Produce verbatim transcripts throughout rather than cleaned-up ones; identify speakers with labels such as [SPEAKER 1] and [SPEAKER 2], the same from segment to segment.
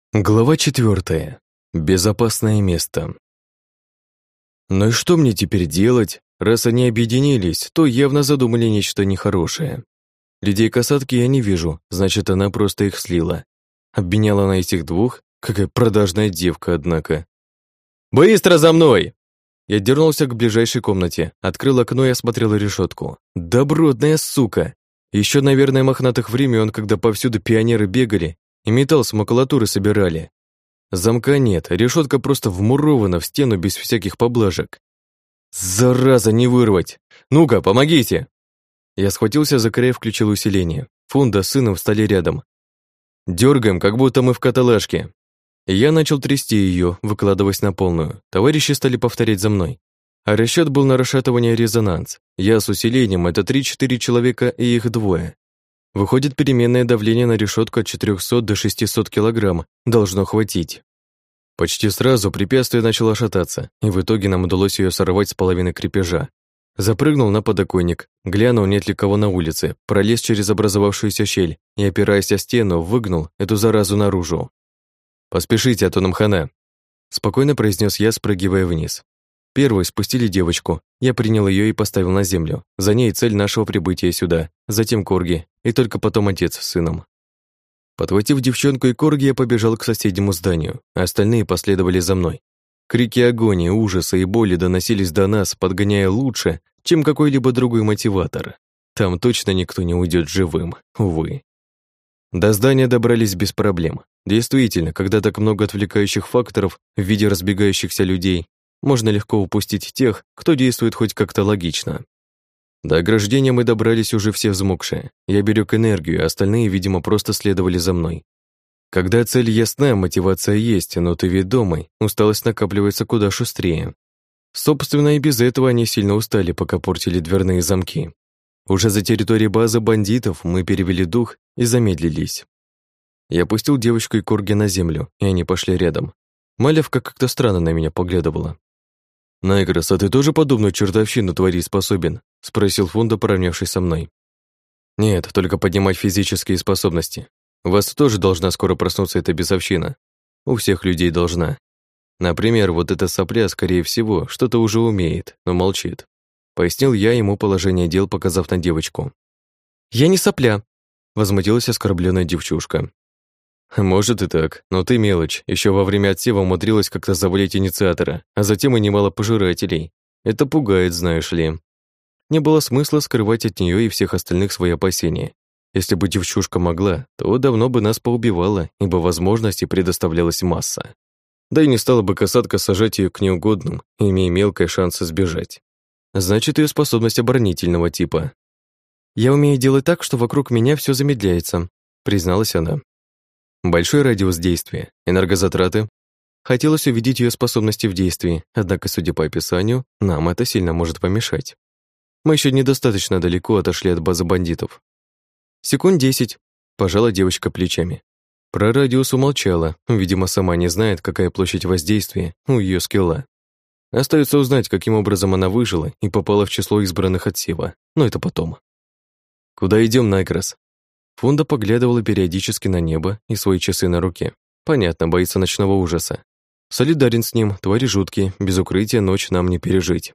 [SPEAKER 1] Глава четвертая. Безопасное место. Ну и что мне теперь делать? Раз они объединились, то явно задумали нечто нехорошее. Людей касатки я не вижу, значит, она просто их слила. Обменяла на этих двух? Какая продажная девка, однако. «Быстро за мной!» Я дернулся к ближайшей комнате, открыл окно и осмотрел решетку. Добротная сука! Еще, наверное, мохнатых времен, когда повсюду пионеры бегали и металл с макулатуры собирали. Замка нет, решетка просто вмурована в стену без всяких поблажек. Зараза, не вырвать! Ну-ка, помогите! Я схватился за край и включил усиление. Фунда с сыном встали рядом. Дергаем, как будто мы в каталажке. Я начал трясти ее, выкладываясь на полную. Товарищи стали повторять за мной. А расчет был на расшатывание резонанс. Я с усилением — это три-четыре человека и их двое. Выходит, переменное давление на решетку от четырёхсот до шестисот килограмм должно хватить. Почти сразу препятствие начало шататься, и в итоге нам удалось ее сорвать с половины крепежа. Запрыгнул на подоконник, глянул, нет ли кого на улице, пролез через образовавшуюся щель и, опираясь о стену, выгнал эту заразу наружу. «Поспешите, а то нам хана», — спокойно произнес я, спрыгивая вниз. Первой спустили девочку, я принял ее и поставил на землю. За ней цель нашего прибытия сюда, затем Корги, и только потом отец с сыном. Подхватив девчонку и Корги, я побежал к соседнему зданию, а остальные последовали за мной. Крики агонии, ужаса и боли доносились до нас, подгоняя лучше, чем какой-либо другой мотиватор. Там точно никто не уйдет живым, увы. До здания добрались без проблем. Действительно, когда так много отвлекающих факторов в виде разбегающихся людей, можно легко упустить тех, кто действует хоть как-то логично. До ограждения мы добрались уже все взмокшие. Я берег энергию, а остальные, видимо, просто следовали за мной. Когда цель ясна, мотивация есть, но ты ведомый, усталость накапливается куда шустрее. Собственно, и без этого они сильно устали, пока портили дверные замки. Уже за территорией базы бандитов мы перевели дух и замедлились. Я опустил девочку и Корги на землю, и они пошли рядом. Малявка как-то странно на меня поглядывала. «Найгрос, а ты тоже подобную чертовщину творить способен?» — спросил Фунда, поравнявшись со мной. «Нет, только поднимать физические способности. У вас тоже должна скоро проснуться эта бесовщина. У всех людей должна. Например, вот эта сопля, скорее всего, что-то уже умеет, но молчит». Пояснил я ему положение дел, показав на девочку. «Я не сопля», — возмутилась оскорбленная девчушка. «Может и так, но ты мелочь. Еще во время отсева умудрилась как-то завалить инициатора, а затем и немало пожирателей. Это пугает, знаешь ли». Не было смысла скрывать от нее и всех остальных свои опасения. Если бы девчушка могла, то давно бы нас поубивала, ибо возможностей предоставлялась масса. Да и не стала бы касатка сажать ее к неугодным, имея мелкий шанс сбежать. Значит, ее способность оборонительного типа. «Я умею делать так, что вокруг меня все замедляется», — призналась она. Большой радиус действия, энергозатраты. Хотелось увидеть ее способности в действии, однако, судя по описанию, нам это сильно может помешать. Мы еще недостаточно далеко отошли от базы бандитов. «Секунд десять», — пожала девочка плечами. Про радиус умолчала, видимо, сама не знает, какая площадь воздействия у ее скилла. Остается узнать, каким образом она выжила и попала в число избранных отсева, но это потом. «Куда идем, Найкрос?» Фунда поглядывала периодически на небо и свои часы на руке. Понятно, боится ночного ужаса. Солидарен с ним, твари жуткие, без укрытия ночь нам не пережить.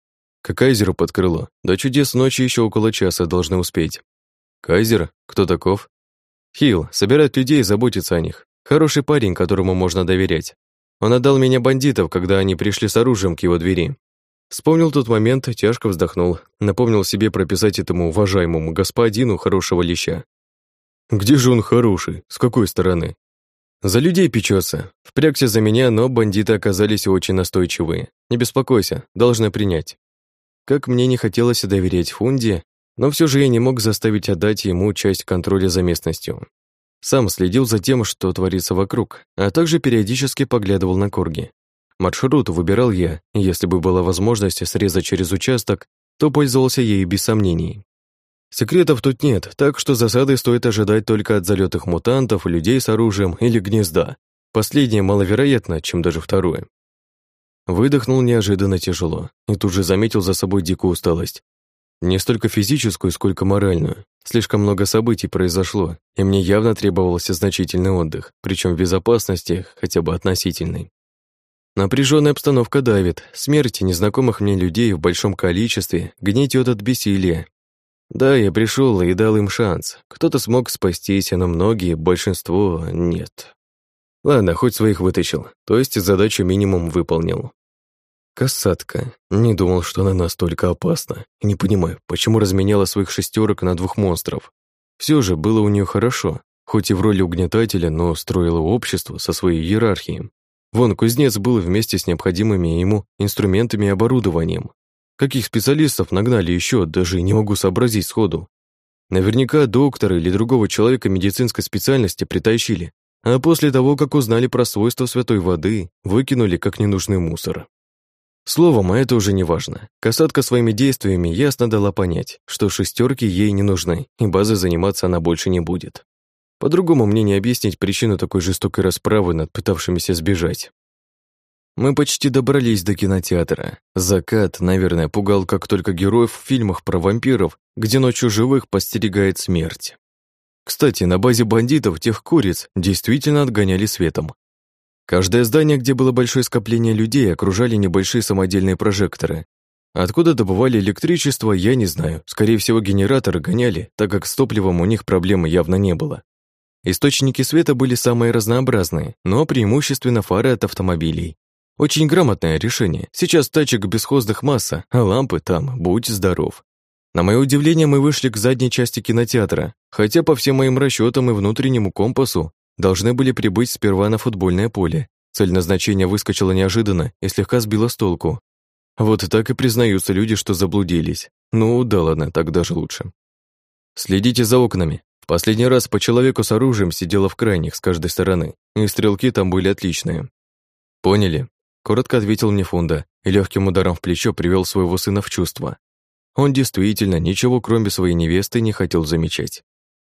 [SPEAKER 1] К Кайзеру под крыло. До чудес ночи еще около часа должны успеть. Кайзер? Кто таков? Хилл, собирает людей и заботится о них. Хороший парень, которому можно доверять. Он отдал меня бандитов, когда они пришли с оружием к его двери. Вспомнил тот момент, тяжко вздохнул. Напомнил себе прописать этому уважаемому господину хорошего леща. Где же он хороший? С какой стороны? За людей печется. Впрягся за меня, но бандиты оказались очень настойчивые. Не беспокойся, должна принять. Как мне не хотелось доверять Фунде, но все же я не мог заставить отдать ему часть контроля за местностью. Сам следил за тем, что творится вокруг, а также периодически поглядывал на Корги. Маршрут выбирал я, и если бы была возможность срезать через участок, то пользовался ею без сомнений. Секретов тут нет, так что засады стоит ожидать только от залетных мутантов, людей с оружием или гнезда. Последнее маловероятно, чем даже второе. Выдохнул неожиданно тяжело и тут же заметил за собой дикую усталость. Не столько физическую, сколько моральную. Слишком много событий произошло, и мне явно требовался значительный отдых, причем в безопасности, хотя бы относительной. Напряженная обстановка давит, смерть незнакомых мне людей в большом количестве гнетет от бессилия. Да, я пришел и дал им шанс. Кто-то смог спастись, но многие, большинство, нет. Ладно, хоть своих вытащил, то есть задачу минимум выполнил. Касатка. Не думал, что она настолько опасна. Не понимаю, почему разменяла своих шестерок на двух монстров. Все же было у нее хорошо, хоть и в роли угнетателя, но строила общество со своей иерархией. Вон, кузнец был вместе с необходимыми ему инструментами и оборудованием. Каких специалистов нагнали еще, даже не могу сообразить сходу. Наверняка доктора или другого человека медицинской специальности притащили, а после того, как узнали про свойства святой воды, выкинули как ненужный мусор. Словом, а это уже не важно. Касатка своими действиями ясно дала понять, что шестерки ей не нужны, и базой заниматься она больше не будет. По-другому мне не объяснить причину такой жестокой расправы над пытавшимися сбежать. Мы почти добрались до кинотеатра. Закат, наверное, пугал как только героев в фильмах про вампиров, где ночью живых подстерегает смерть. Кстати, на базе бандитов тех куриц действительно отгоняли светом. Каждое здание, где было большое скопление людей, окружали небольшие самодельные прожекторы. Откуда добывали электричество, я не знаю. Скорее всего, генераторы гоняли, так как с топливом у них проблемы явно не было. Источники света были самые разнообразные, но преимущественно фары от автомобилей. Очень грамотное решение. Сейчас тачек бесхозных масса, а лампы там, будь здоров. На мое удивление, мы вышли к задней части кинотеатра, хотя по всем моим расчетам и внутреннему компасу должны были прибыть сперва на футбольное поле. Цель назначения выскочила неожиданно и слегка сбила с толку. Вот так и признаются люди, что заблудились. Ну да ладно, так даже лучше. Следите за окнами. В последний раз по человеку с оружием сидело в крайних с каждой стороны, и стрелки там были отличные. Поняли? Коротко ответил мне Фунда и легким ударом в плечо привел своего сына в чувство. Он действительно ничего, кроме своей невесты, не хотел замечать.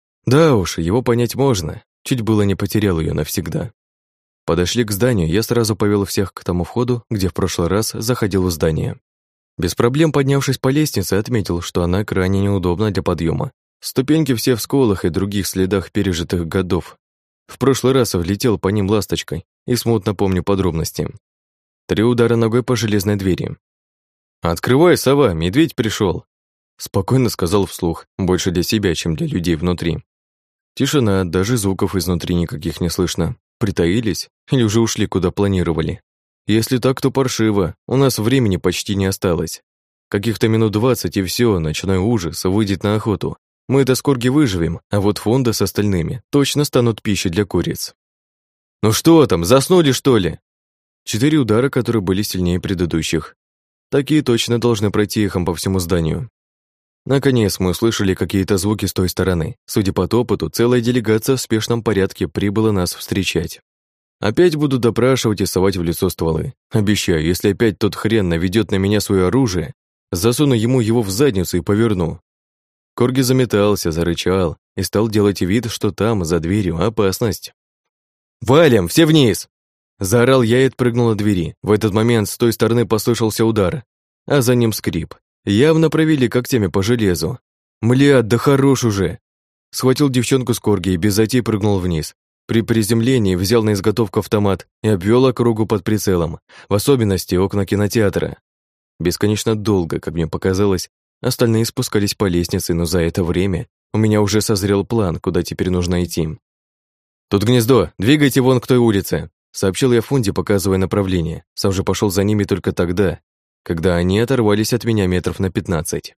[SPEAKER 1] Да уж, его понять можно. Чуть было не потерял ее навсегда. Подошли к зданию, я сразу повел всех к тому входу, где в прошлый раз заходил в здание. Без проблем поднявшись по лестнице, отметил, что она крайне неудобна для подъема. Ступеньки все в сколах и других следах пережитых годов. В прошлый раз влетел по ним ласточкой и смутно помню подробности. Три удара ногой по железной двери. «Открывай, сова, медведь пришел!» Спокойно сказал вслух, больше для себя, чем для людей внутри. Тишина, даже звуков изнутри никаких не слышно. Притаились или уже ушли, куда планировали? Если так, то паршиво, у нас времени почти не осталось. Каких-то минут двадцать и все, ночной ужас выйдет на охоту. Мы-то с Корги выживем, а вот Фонда с остальными точно станут пищей для куриц. «Ну что там, заснули, что ли?» Четыре удара, которые были сильнее предыдущих. Такие точно должны пройти эхом по всему зданию. Наконец мы услышали какие-то звуки с той стороны. Судя по топоту, целая делегация в спешном порядке прибыла нас встречать. Опять буду допрашивать и совать в лицо стволы. Обещаю, если опять тот хрен наведет на меня свое оружие, засуну ему его в задницу и поверну. Корги заметался, зарычал и стал делать вид, что там, за дверью, опасность. «Валим, все вниз!» Заорал я и отпрыгнул от двери. В этот момент с той стороны послышался удар, а за ним скрип. Явно провели когтями по железу. «Мля, да хорош уже!» Схватил девчонку с Корги и без затей прыгнул вниз. При приземлении взял на изготовку автомат и обвел округу под прицелом, в особенности окна кинотеатра. Бесконечно долго, как мне показалось, остальные спускались по лестнице, но за это время у меня уже созрел план, куда теперь нужно идти. «Тут гнездо, двигайте вон к той улице», сообщил я Фунде, показывая направление. Сам же пошел за ними только тогда, когда они оторвались от меня метров на пятнадцать.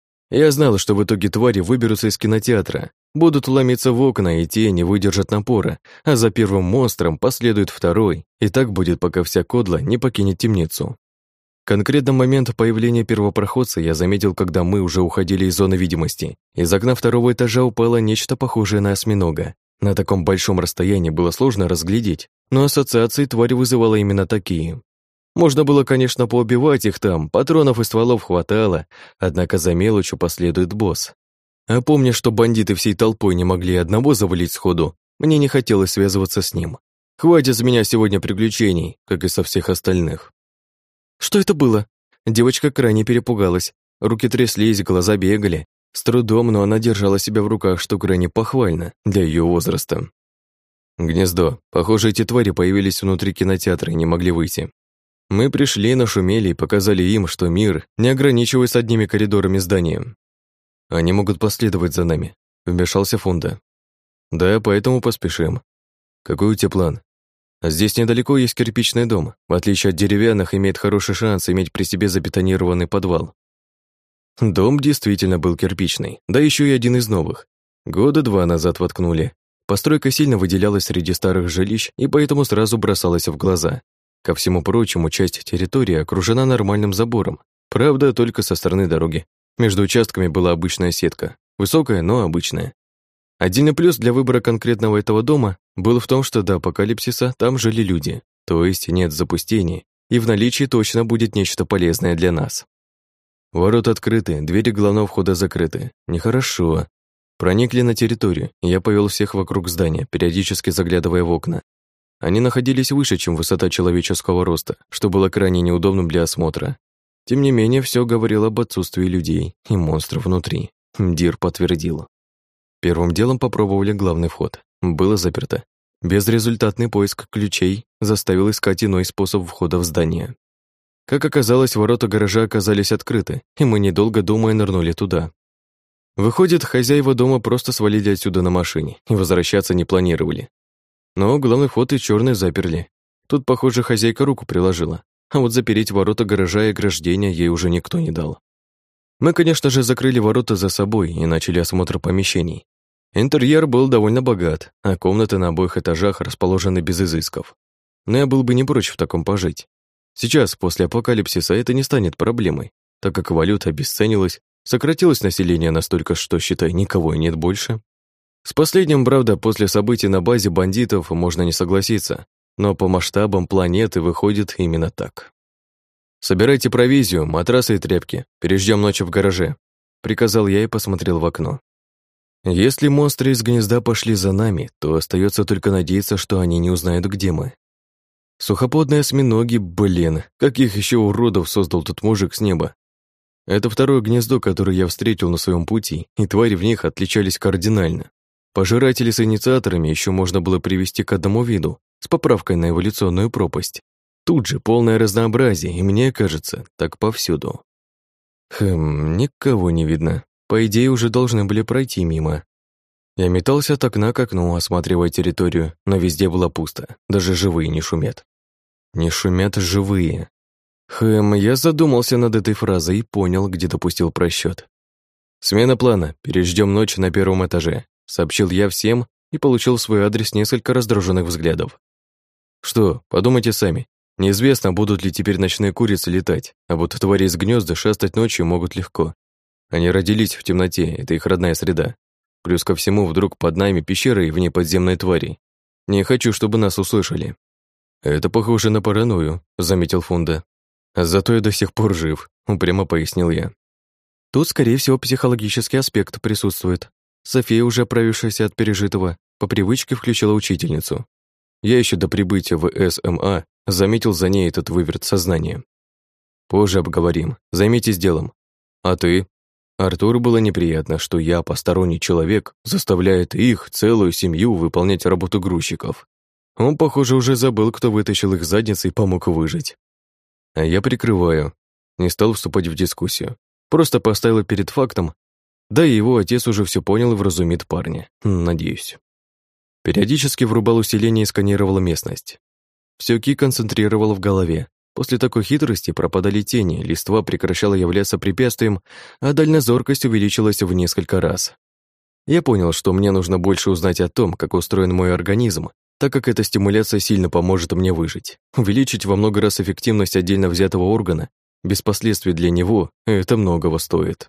[SPEAKER 1] Я знал, что в итоге твари выберутся из кинотеатра, будут ломиться в окна, и те не выдержат напора, а за первым монстром последует второй, и так будет, пока вся кодла не покинет темницу. Конкретно момент появления первопроходца я заметил, когда мы уже уходили из зоны видимости. Из окна второго этажа упало нечто похожее на осьминога. На таком большом расстоянии было сложно разглядеть, но ассоциации тварь вызывала именно такие. Можно было, конечно, поубивать их там, патронов и стволов хватало, однако за мелочью последует босс. А помня, что бандиты всей толпой не могли одного завалить сходу, мне не хотелось связываться с ним. Хватит с меня сегодня приключений, как и со всех остальных. Что это было? Девочка крайне перепугалась. Руки тряслись, глаза бегали. С трудом, но она держала себя в руках, что крайне похвально для ее возраста. Гнездо. Похоже, эти твари появились внутри кинотеатра и не могли выйти. Мы пришли, нашумели и показали им, что мир не ограничивается одними коридорами здания. Они могут последовать за нами, вмешался Фунда. Да, поэтому поспешим. Какой у тебя план? Здесь недалеко есть кирпичный дом. В отличие от деревянных, имеет хороший шанс иметь при себе забетонированный подвал. Дом действительно был кирпичный, да еще и один из новых. Года два назад воткнули. Постройка сильно выделялась среди старых жилищ и поэтому сразу бросалась в глаза. Ко всему прочему, часть территории окружена нормальным забором. Правда, только со стороны дороги. Между участками была обычная сетка. Высокая, но обычная. Отдельный плюс для выбора конкретного этого дома был в том, что до апокалипсиса там жили люди. То есть нет запустений, и в наличии точно будет нечто полезное для нас. Ворота открыты, двери главного входа закрыты. Нехорошо. Проникли на территорию, и я повел всех вокруг здания, периодически заглядывая в окна. Они находились выше, чем высота человеческого роста, что было крайне неудобным для осмотра. Тем не менее, все говорило об отсутствии людей и монстров внутри. Дир подтвердил. Первым делом попробовали главный вход. Было заперто. Безрезультатный поиск ключей заставил искать иной способ входа в здание. Как оказалось, ворота гаража оказались открыты, и мы, недолго думая, нырнули туда. Выходит, хозяева дома просто свалили отсюда на машине и возвращаться не планировали. Но главный вход и черный заперли. Тут, похоже, хозяйка руку приложила, а вот запереть ворота гаража и ограждения ей уже никто не дал. Мы, конечно же, закрыли ворота за собой и начали осмотр помещений. Интерьер был довольно богат, а комнаты на обоих этажах расположены без изысков. Но я был бы не прочь в таком пожить. Сейчас, после апокалипсиса, это не станет проблемой, так как валюта обесценилась, сократилось население настолько, что, считай, никого и нет больше. С последним, правда, после событий на базе бандитов можно не согласиться, но по масштабам планеты выходит именно так. «Собирайте провизию, матрасы и тряпки, переждем ночь в гараже», приказал я и посмотрел в окно. Если монстры из гнезда пошли за нами, то остается только надеяться, что они не узнают, где мы. Сухопутные осьминоги, блин, каких еще уродов создал тут мужик с неба. Это второе гнездо, которое я встретил на своем пути, и твари в них отличались кардинально. Пожиратели с инициаторами еще можно было привести к одному виду, с поправкой на эволюционную пропасть. Тут же полное разнообразие, и мне кажется, так повсюду. Хм, никого не видно. По идее, уже должны были пройти мимо. Я метался от окна к окну, осматривая территорию, но везде было пусто, даже живые не шумят. Не шумят живые. Хм, я задумался над этой фразой и понял, где допустил просчет. «Смена плана, переждем ночь на первом этаже», сообщил я всем и получил в свой адрес несколько раздраженных взглядов. «Что, подумайте сами. Неизвестно, будут ли теперь ночные курицы летать, а вот твари из гнезда шастать ночью могут легко. Они родились в темноте, это их родная среда. Плюс ко всему, вдруг под нами пещера и в ней подземные твари. Не хочу, чтобы нас услышали». «Это похоже на паранойю», — заметил Фунда. «Зато я до сих пор жив», — упрямо пояснил я. Тут, скорее всего, психологический аспект присутствует. София, уже оправившаяся от пережитого, по привычке включила учительницу. Я еще до прибытия в СМА заметил за ней этот выверт сознания. Позже обговорим, займитесь делом. А ты? Артуру было неприятно, что я, посторонний человек, заставляет их, целую семью, выполнять работу грузчиков. Он, похоже, уже забыл, кто вытащил их задницы и помог выжить. А я прикрываю. Не стал вступать в дискуссию. Просто поставил перед фактом, да и его отец уже все понял и вразумит парня. Надеюсь. Периодически врубал усиление и сканировал местность. Все ки концентрировал в голове. После такой хитрости пропадали тени, листва прекращала являться препятствием, а дальнозоркость увеличилась в несколько раз. Я понял, что мне нужно больше узнать о том, как устроен мой организм, так как эта стимуляция сильно поможет мне выжить. Увеличить во много раз эффективность отдельно взятого органа, без последствий для него, это многого стоит.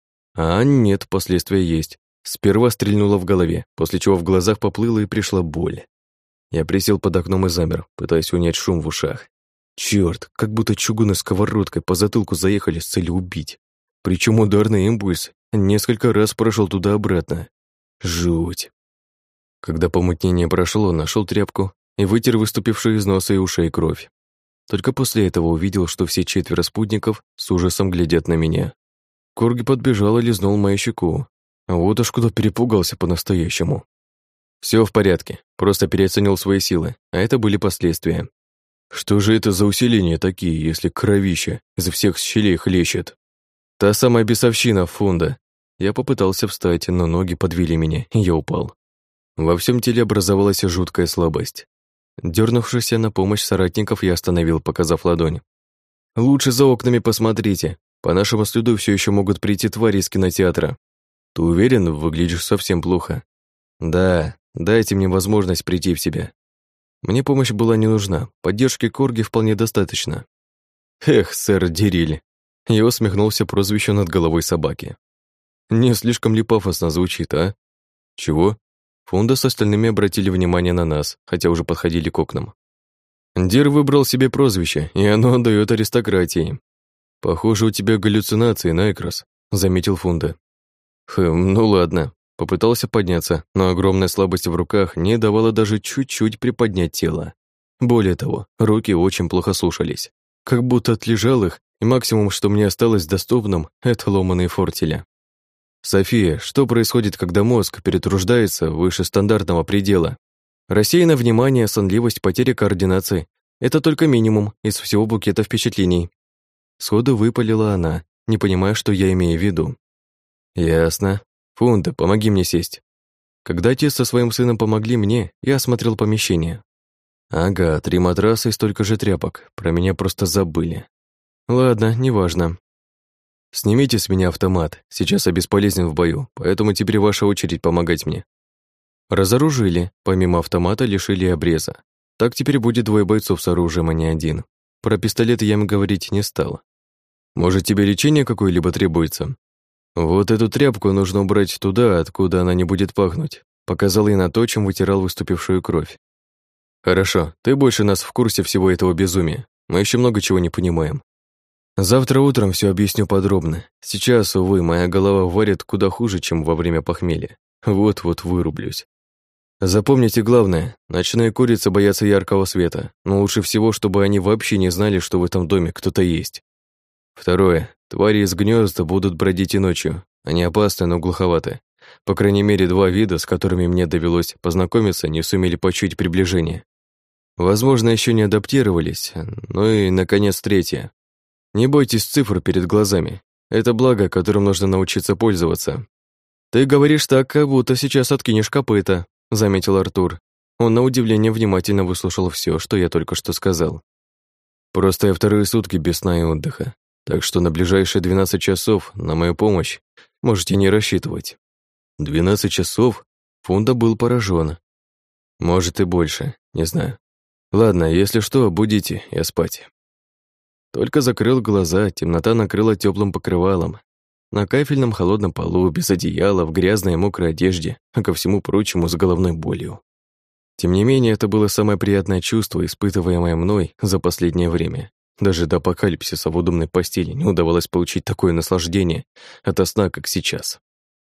[SPEAKER 1] А нет, последствия есть. Сперва стрельнуло в голове, после чего в глазах поплыло и пришла боль. Я присел под окном и замер, пытаясь унять шум в ушах. Черт, как будто чугунной сковородкой по затылку заехали с целью убить. Причем ударный импульс несколько раз прошел туда-обратно. Жуть. Когда помутнение прошло, нашел тряпку и вытер выступившую из носа и ушей кровь. Только после этого увидел, что все четверо спутников с ужасом глядят на меня. Корги подбежал и лизнул мою щеку. А вот уж куда перепугался по-настоящему. Все в порядке, просто переоценил свои силы, а это были последствия. Что же это за усиления такие, если кровища изо всех щелей хлещет? Та самая бесовщина фунда. Я попытался встать, но ноги подвели меня, и я упал. Во всем теле образовалась жуткая слабость. Дернувшись на помощь соратников, я остановил, показав ладонь. «Лучше за окнами посмотрите. По нашему следу все еще могут прийти твари из кинотеатра. Ты уверен, выглядишь совсем плохо?» «Да, дайте мне возможность прийти в себя». Мне помощь была не нужна, поддержки Корги вполне достаточно. «Эх, сэр Дириль». Я усмехнулся прозвищу над головой собаки. «Не слишком ли пафосно звучит, а?» «Чего?» Фунда с остальными обратили внимание на нас, хотя уже подходили к окнам. Дир выбрал себе прозвище, и оно отдаёт аристократии. «Похоже, у тебя галлюцинации, Найкрос», — заметил Фунда. «Хм, ну ладно». Попытался подняться, но огромная слабость в руках не давала даже чуть-чуть приподнять тело. Более того, руки очень плохо слушались. Как будто отлежал их, и максимум, что мне осталось доступным, это ломаные фортеля. «София, что происходит, когда мозг перетруждается выше стандартного предела? Рассеянное внимание, сонливость, потеря координации — это только минимум из всего букета впечатлений». Сходу выпалила она, не понимая, что я имею в виду. «Ясно. Фунда, помоги мне сесть». Когда те со своим сыном помогли мне, я осмотрел помещение. Ага, три матраса и столько же тряпок. Про меня просто забыли. Ладно, неважно. Снимите с меня автомат. Сейчас я бесполезен в бою, поэтому теперь ваша очередь помогать мне. Разоружили. Помимо автомата лишили обреза. Так теперь будет двое бойцов с оружием, а не один. Про пистолеты я им говорить не стал. Может, тебе лечение какое-либо требуется? Вот эту тряпку нужно убрать туда, откуда она не будет пахнуть. Показал я на то, чем вытирал выступившую кровь. Хорошо, ты больше нас в курсе всего этого безумия. Мы еще много чего не понимаем. Завтра утром все объясню подробно. Сейчас, увы, моя голова варит куда хуже, чем во время похмелья. Вот-вот вырублюсь. Запомните главное, ночные курицы боятся яркого света, но лучше всего, чтобы они вообще не знали, что в этом доме кто-то есть. Второе. Твари из гнезда будут бродить и ночью. Они опасны, но глуховаты. По крайней мере, два вида, с которыми мне довелось познакомиться, не сумели почуять приближение. Возможно, еще не адаптировались. Ну и, наконец, третье. Не бойтесь цифр перед глазами. Это благо, которым нужно научиться пользоваться. «Ты говоришь так, как будто сейчас откинешь копыта», — заметил Артур. Он, на удивление, внимательно выслушал все, что я только что сказал. «Просто я вторые сутки без сна и отдыха. Так что на ближайшие двенадцать часов на мою помощь можете не рассчитывать». «Двенадцать часов?» Фунда был поражен. «Может и больше, не знаю. Ладно, если что, будите, я спать». Только закрыл глаза, темнота накрыла теплым покрывалом. На кафельном холодном полу, без одеяла, в грязной и мокрой одежде, а ко всему прочему с головной болью. Тем не менее, это было самое приятное чувство, испытываемое мной за последнее время. Даже до апокалипсиса в удобной постели не удавалось получить такое наслаждение ото сна, как сейчас.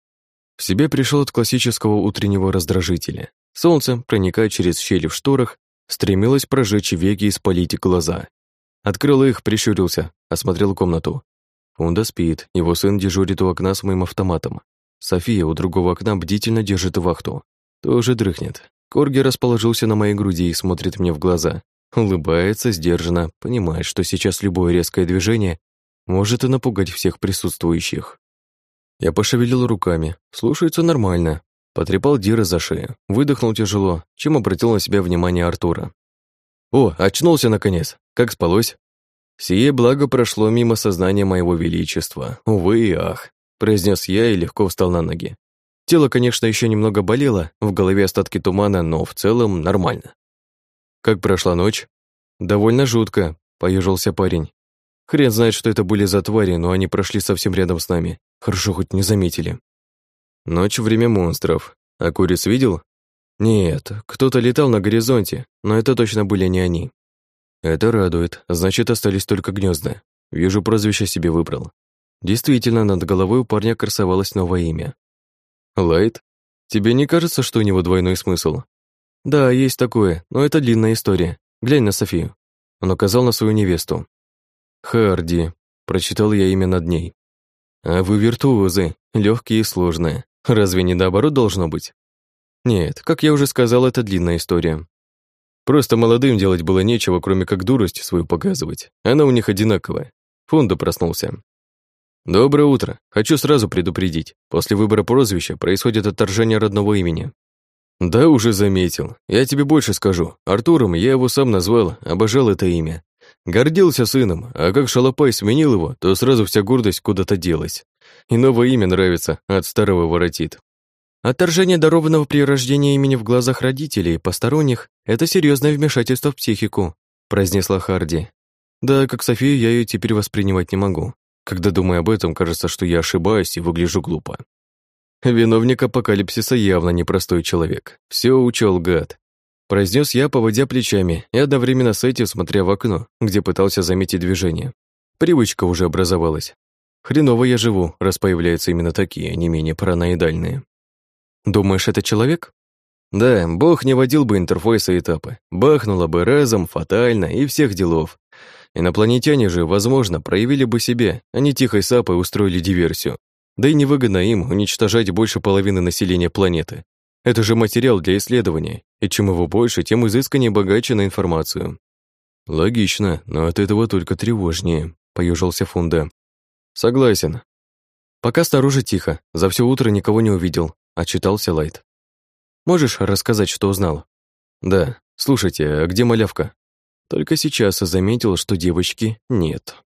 [SPEAKER 1] В себе пришел от классического утреннего раздражителя. Солнце, проникая через щели в шторах, стремилось прожечь веки и спалить глаза. Открыл их, прищурился, осмотрел комнату. Фунда спит, его сын дежурит у окна с моим автоматом. София у другого окна бдительно держит вахту. Тоже дрыхнет. Корги расположился на моей груди и смотрит мне в глаза. Улыбается сдержанно, понимает, что сейчас любое резкое движение может и напугать всех присутствующих. Я пошевелил руками, слушается нормально. Потрепал Дира за шею, выдохнул тяжело, чем обратил на себя внимание Артура. «О, очнулся наконец! Как спалось?» «Сие благо прошло мимо сознания моего величества. Увы и ах», — произнес я и легко встал на ноги. Тело, конечно, еще немного болело, в голове остатки тумана, но в целом нормально. «Как прошла ночь?» «Довольно жутко», — поежился парень. «Хрен знает, что это были за твари, но они прошли совсем рядом с нами. Хорошо, хоть не заметили». «Ночь — время монстров. А куриц видел?» «Нет, кто-то летал на горизонте, но это точно были не они». «Это радует, значит, остались только гнезда. Вижу, прозвище себе выбрал». Действительно, над головой у парня красовалось новое имя. «Лайт? Тебе не кажется, что у него двойной смысл?» «Да, есть такое, но это длинная история. Глянь на Софию». Он указал на свою невесту. «Харди», — прочитал я имя над ней. А вы виртуозы, легкие и сложные. Разве не наоборот должно быть? Нет, как я уже сказал, это длинная история. Просто молодым делать было нечего, кроме как дурость свою показывать. Она у них одинаковая. Фонда проснулся. Доброе утро. Хочу сразу предупредить. После выбора прозвища происходит отторжение родного имени. Да, уже заметил. Я тебе больше скажу. Артуром я его сам назвал, обожал это имя. Гордился сыном, а как шалопай сменил его, то сразу вся гордость куда-то делась. И новое имя нравится, от старого воротит. Отторжение дарованного при рождении имени в глазах родителей и посторонних – это серьезное вмешательство в психику, произнесла Харди. Да, как Софию я ее теперь воспринимать не могу. Когда думаю об этом, кажется, что я ошибаюсь и выгляжу глупо. Виновник апокалипсиса явно непростой человек. Все учел, гад. Произнес я, поводя плечами, и одновременно с этим смотря в окно, где пытался заметить движение. Привычка уже образовалась. Хреново я живу, раз появляются именно такие, не менее параноидальные. Думаешь, это человек? Да, бог не водил бы интерфейса этапы. Бахнуло бы разом, фатально и всех делов. Инопланетяне же, возможно, проявили бы себя, а не тихой сапой устроили диверсию. Да и невыгодно им уничтожать больше половины населения планеты. Это же материал для исследования, и чем его больше, тем изысканнее богаче на информацию. Логично, но от этого только тревожнее, поежился Фунда. Согласен. Пока снаружи тихо, за все утро никого не увидел, отчитался Лайт. Можешь рассказать, что узнал? Да. Слушайте, а где малявка? Только сейчас заметил, что девочки нет.